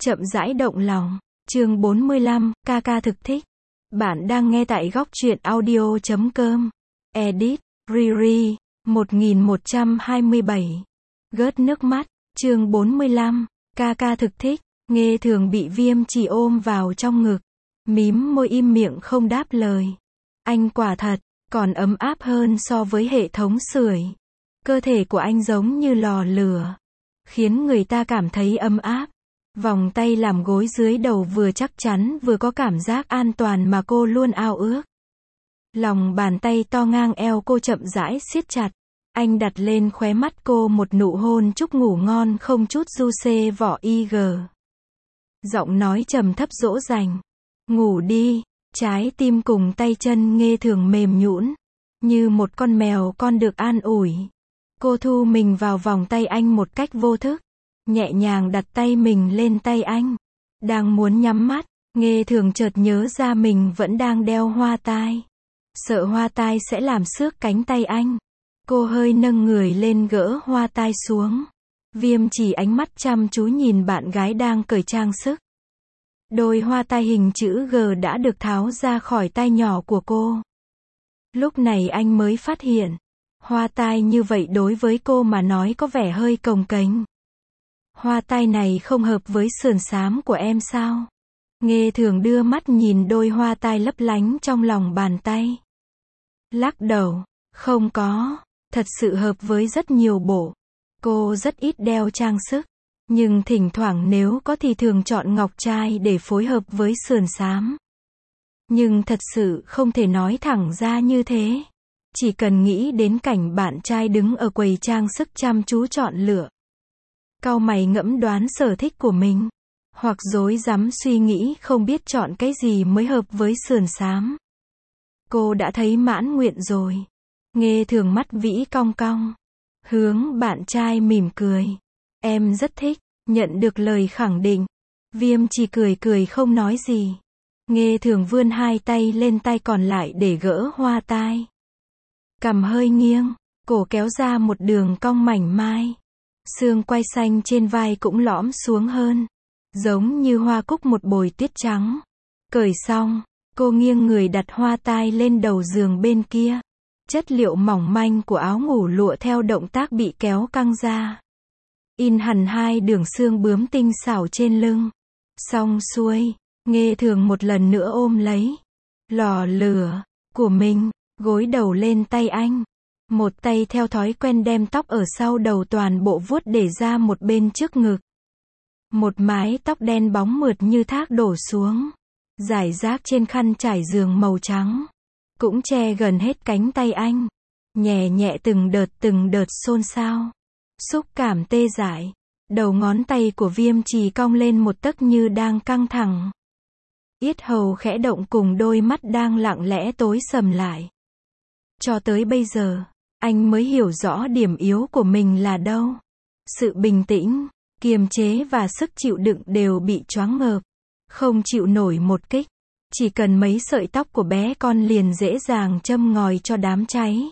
Chậm rãi động lòng. Chương 45, ca ca thực thích. Bạn đang nghe tại góc truyện audio.com. Edit, Riri, 1127. Gớt nước mắt. Chương 45, ca ca thực thích. Nghe thường bị Viêm Trì ôm vào trong ngực. Mím môi im miệng không đáp lời. Anh quả thật, còn ấm áp hơn so với hệ thống sưởi. Cơ thể của anh giống như lò lửa, khiến người ta cảm thấy ấm áp. Vòng tay làm gối dưới đầu vừa chắc chắn vừa có cảm giác an toàn mà cô luôn ao ước. Lòng bàn tay to ngang eo cô chậm rãi siết chặt. Anh đặt lên khóe mắt cô một nụ hôn chúc ngủ ngon không chút du xê vỏ IG. Giọng nói trầm thấp dỗ dành. Ngủ đi. Trái tim cùng tay chân Nghe thường mềm nhũn, như một con mèo con được an ủi. Cô thu mình vào vòng tay anh một cách vô thức, nhẹ nhàng đặt tay mình lên tay anh. Đang muốn nhắm mắt, Nghe thường chợt nhớ ra mình vẫn đang đeo hoa tai. Sợ hoa tai sẽ làm xước cánh tay anh. Cô hơi nâng người lên gỡ hoa tai xuống. Viêm Trì ánh mắt chăm chú nhìn bạn gái đang cởi trang sức. Đôi hoa tai hình chữ G đã được tháo ra khỏi tai nhỏ của cô. Lúc này anh mới phát hiện, hoa tai như vậy đối với cô mà nói có vẻ hơi cồng kềnh. Hoa tai này không hợp với sườn xám của em sao? Nghe thường đưa mắt nhìn đôi hoa tai lấp lánh trong lòng bàn tay. Lắc đầu, không có, thật sự hợp với rất nhiều bộ. Cô rất ít đeo trang sức, nhưng thỉnh thoảng nếu có thì thường chọn ngọc trai để phối hợp với sườn xám. Nhưng thật sự không thể nói thẳng ra như thế. Chỉ cần nghĩ đến cảnh bạn trai đứng ở quầy trang sức chăm chú chọn lựa, cau mày ngẫm đoán sở thích của mình, hoặc rối rắm suy nghĩ không biết chọn cái gì mới hợp với sườn xám. Cô đã thấy mãn nguyện rồi. Nghe thường mắt vĩ cong cong, hướng bạn trai mỉm cười. Em rất thích. Nhận được lời khẳng định, Viêm chỉ cười cười không nói gì. Nghe thường vươn hai tay lên tay còn lại để gỡ hoa tai. Cằm hơi nghiêng, cổ kéo ra một đường cong mảnh mai. Xương quai xanh trên vai cũng lõm xuống hơn, giống như hoa cúc một bồi tuyết trắng. Cởi xong, cô nghiêng người đặt hoa tai lên đầu giường bên kia. Chất liệu mỏng manh của áo ngủ lụa theo động tác bị kéo căng ra, in hẳn hai đường xương bướm tinh xảo trên lưng. Xong xuôi, Nghe thường một lần nữa ôm lấy lò lửa của mình, gối đầu lên tay anh. Một tay theo thói quen đem tóc ở sau đầu toàn bộ vuốt để ra một bên trước ngực. Một mái tóc đen bóng mượt như thác đổ xuống, rải rác trên khăn trải giường màu trắng, cũng che gần hết cánh tay anh. Nhẹ nhẹ từng đợt xôn xao. Xúc cảm tê dại. Đầu ngón tay của Viêm Trì cong lên một tấc như đang căng thẳng. Yết hầu khẽ động cùng đôi mắt đang lặng lẽ tối sầm lại. Cho tới bây giờ, anh mới hiểu rõ điểm yếu của mình là đâu. Sự bình tĩnh, kiềm chế và sức chịu đựng đều bị choáng ngợp. Không chịu nổi một kích. Chỉ cần mấy sợi tóc của bé con liền dễ dàng châm ngòi cho đám cháy.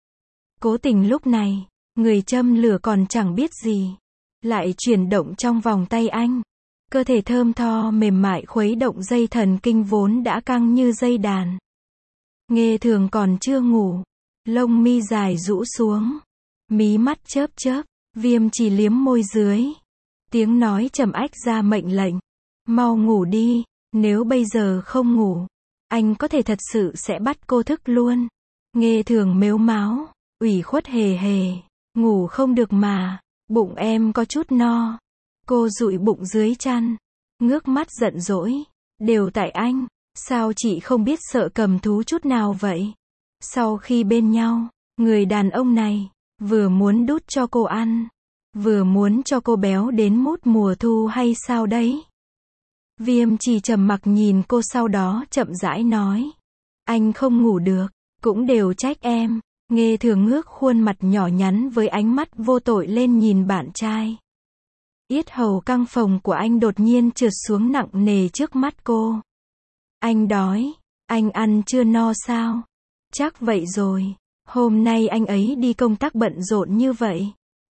Cố tình lúc này, người châm lửa còn chẳng biết gì, lại chuyển động trong vòng tay anh. Cơ thể thơm tho mềm mại khuấy động dây thần kinh vốn đã căng như dây đàn. Nghe thường còn chưa ngủ, lông mi dài rũ xuống, mí mắt chớp chớp, Viêm chỉ liếm môi dưới. Tiếng nói trầm ách ra mệnh lệnh. Mau ngủ đi, nếu bây giờ không ngủ, anh có thể thật sự sẽ bắt cô thức luôn. Nghe thường mếu máo, ủy khuất hề hề. Ngủ không được mà, bụng em có chút no. Cô dụi bụng dưới chăn, ngước mắt giận dỗi. Đều tại anh, sao chị không biết sợ cầm thú chút nào vậy? Sau khi bên nhau, người đàn ông này, vừa muốn đút cho cô ăn, vừa muốn cho cô béo đến mút mùa thu hay sao đấy? Viêm chỉ trầm mặc nhìn cô sau đó chậm rãi nói. Anh không ngủ được, cũng đều trách em. Nghe thường ngước khuôn mặt nhỏ nhắn với ánh mắt vô tội lên nhìn bạn trai. Yết hầu căng phồng của anh đột nhiên trượt xuống nặng nề trước mắt cô. Anh đói, anh ăn chưa no sao? Chắc vậy rồi, hôm nay anh ấy đi công tác bận rộn như vậy.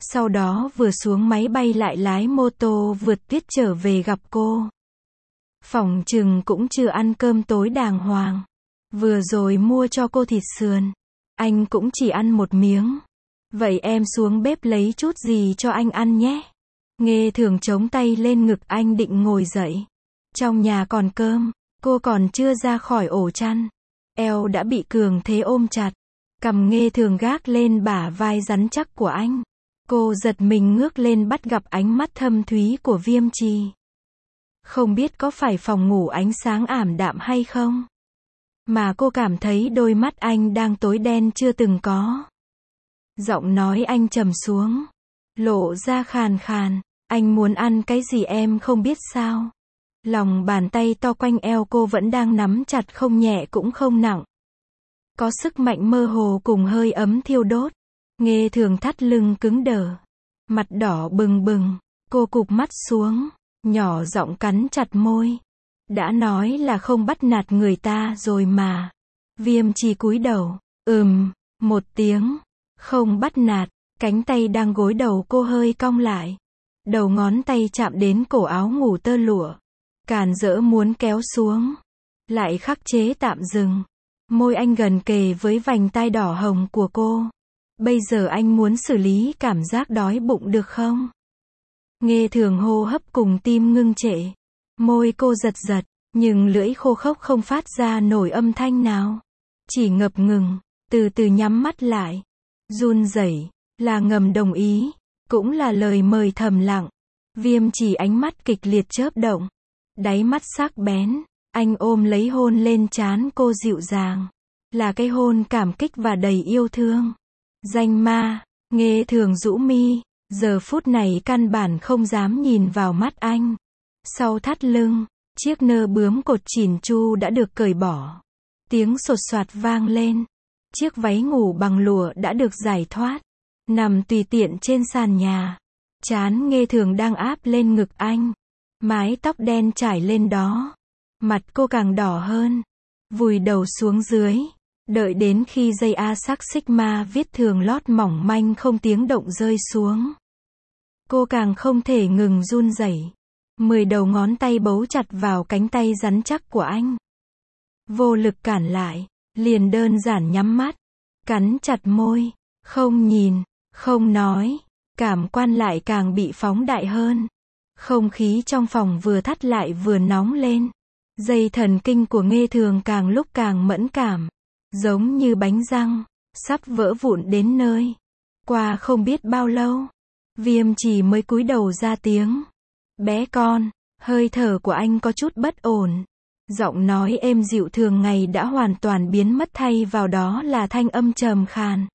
Sau đó vừa xuống máy bay lại lái mô tô vượt tuyết trở về gặp cô. Phỏng chừng cũng chưa ăn cơm tối đàng hoàng. Vừa rồi mua cho cô thịt sườn. Anh cũng chỉ ăn một miếng. Vậy em xuống bếp lấy chút gì cho anh ăn nhé. Nghe Thường chống tay lên ngực anh định ngồi dậy. Trong nhà còn cơm, cô còn chưa ra khỏi ổ chăn. Eo đã bị cường thế ôm chặt. Cằm Nghe Thường gác lên bả vai rắn chắc của anh. Cô giật mình ngước lên bắt gặp ánh mắt thâm thúy của Viêm Trì. Không biết có phải phòng ngủ ánh sáng ảm đạm hay không? Mà cô cảm thấy đôi mắt anh đang tối đen chưa từng có. Giọng nói anh trầm xuống. Lộ ra khàn khàn. Anh muốn ăn cái gì em không biết sao? Lòng bàn tay to quanh eo cô vẫn đang nắm chặt không nhẹ cũng không nặng. Có sức mạnh mơ hồ cùng hơi ấm thiêu đốt. Nghe Thường thắt lưng cứng đờ. Mặt đỏ bừng bừng. Cô cụp mắt xuống. Nhỏ giọng cắn chặt môi. Đã nói là không bắt nạt người ta rồi mà. Viêm Trì cúi đầu. Một tiếng. Không bắt nạt. Cánh tay đang gối đầu cô hơi cong lại. Đầu ngón tay chạm đến cổ áo ngủ tơ lụa. Càn rỡ muốn kéo xuống. Lại khắc chế tạm dừng. Môi anh gần kề với vành tai đỏ hồng của cô. Bây giờ anh muốn xử lý cảm giác đói bụng được không? Nghe Thường hô hấp cùng tim ngưng trệ. Môi cô giật giật, nhưng lưỡi khô khốc không phát ra nổi âm thanh nào. Chỉ ngập ngừng, từ từ nhắm mắt lại. Run rẩy, là ngầm đồng ý, cũng là lời mời thầm lặng. Viêm Trì ánh mắt kịch liệt chớp động. Đáy mắt sắc bén, anh ôm lấy hôn lên trán cô dịu dàng. Là cái hôn cảm kích và đầy yêu thương. Danh ma, Nghe Thường rũ mi, giờ phút này căn bản không dám nhìn vào mắt anh. Sau thắt lưng, chiếc nơ bướm cột chỉn chu đã được cởi bỏ. Tiếng sột soạt vang lên. Chiếc váy ngủ bằng lụa đã được giải thoát. Nằm tùy tiện trên sàn nhà. Trán Nghe Thường đang áp lên ngực anh. Mái tóc đen trải lên đó. Mặt cô càng đỏ hơn. Vùi đầu xuống dưới. Đợi đến khi dây A sắc Sigma viết thường lót mỏng manh không tiếng động rơi xuống. Cô càng không thể ngừng run rẩy. 10 đầu ngón tay bấu chặt vào cánh tay rắn chắc của anh. Vô lực cản lại, liền đơn giản nhắm mắt, cắn chặt môi, không nhìn, không nói, cảm quan lại càng bị phóng đại hơn. Không khí trong phòng vừa thắt lại vừa nóng lên. Dây thần kinh của Nghe Thường càng lúc càng mẫn cảm, giống như bánh răng, sắp vỡ vụn đến nơi. Qua không biết bao lâu, Viêm Trì mới cúi đầu ra tiếng. Bé con, hơi thở của anh có chút bất ổn. Giọng nói êm dịu thường ngày đã hoàn toàn biến mất thay vào đó là thanh âm trầm khàn.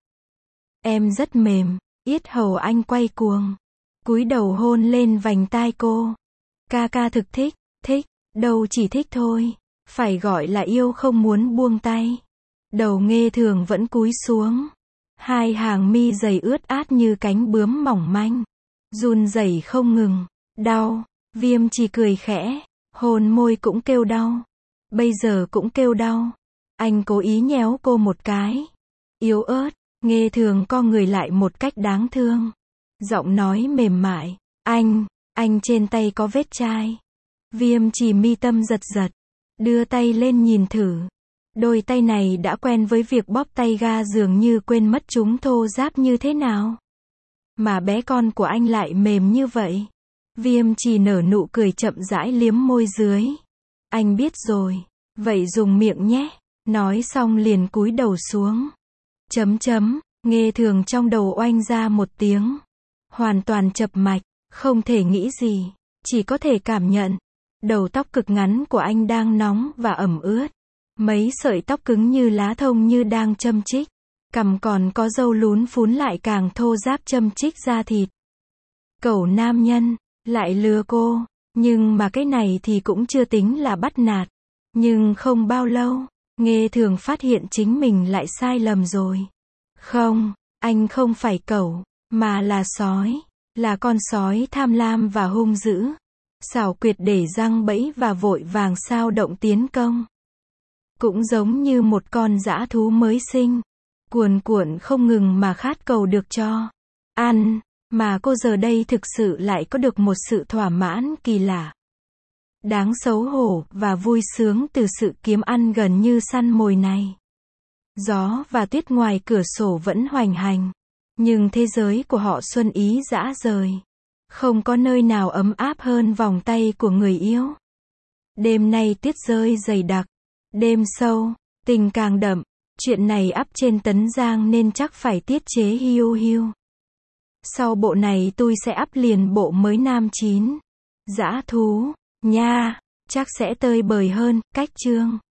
Em rất mềm, yết hầu anh quay cuồng. Cúi đầu hôn lên vành tai cô. Ca ca thực thích, đâu chỉ thích thôi. Phải gọi là yêu không muốn buông tay. Đầu Nghe Thường vẫn cúi xuống. Hai hàng mi dày ướt át như cánh bướm mỏng manh. Run rẩy không ngừng. Đau. Viêm Trì cười khẽ. Hôn môi cũng kêu đau. Bây giờ cũng kêu đau. Anh cố ý nhéo cô một cái. Yếu ớt. Nghe Thường co người lại một cách đáng thương. Giọng nói mềm mại. Anh trên tay có vết chai. Viêm Trì mi tâm giật giật. Đưa tay lên nhìn thử. Đôi tay này đã quen với việc bóp tay ga dường như quên mất chúng thô ráp như thế nào. Mà bé con của anh lại mềm như vậy. Viêm Trì nở nụ cười chậm rãi liếm môi dưới. Anh biết rồi. Vậy dùng miệng nhé. Nói xong liền cúi đầu xuống. Nghe Thường trong đầu oanh ra một tiếng. Hoàn toàn chập mạch. Không thể nghĩ gì. Chỉ có thể cảm nhận. Đầu tóc cực ngắn của anh đang nóng và ẩm ướt. Mấy sợi tóc cứng như lá thông như đang châm chích. Cằm còn có râu lún phún lại càng thô ráp châm chích da thịt. Cẩu nam nhân, lại lừa cô. Nhưng mà cái này thì cũng chưa tính là bắt nạt. Nhưng không bao lâu, Nghe Thường phát hiện chính mình lại sai lầm rồi. Không, anh không phải cẩu, mà là sói. Là con sói tham lam và hung dữ. Xảo quyệt để răng bẫy và vội vàng sao động tiến công. Cũng giống như một con dã thú mới sinh. Cuồn cuộn không ngừng mà khát cầu được cho ăn. Mà cô giờ đây thực sự lại có được một sự thỏa mãn kỳ lạ, đáng xấu hổ, và vui sướng từ sự kiếm ăn gần như săn mồi này. Gió và tuyết ngoài cửa sổ vẫn hoành hành, nhưng thế giới của họ xuân ý dã rời. Không có nơi nào ấm áp hơn vòng tay của người yêu. Đêm nay tuyết rơi dày đặc, đêm sâu, tình càng đậm, chuyện này up trên Tấn Giang nên chắc phải tiết chế hiu hiu. Sau bộ này tôi sẽ up liền bộ mới nam 9. Dã thú, nha, chắc sẽ tơi bời hơn, cách chương.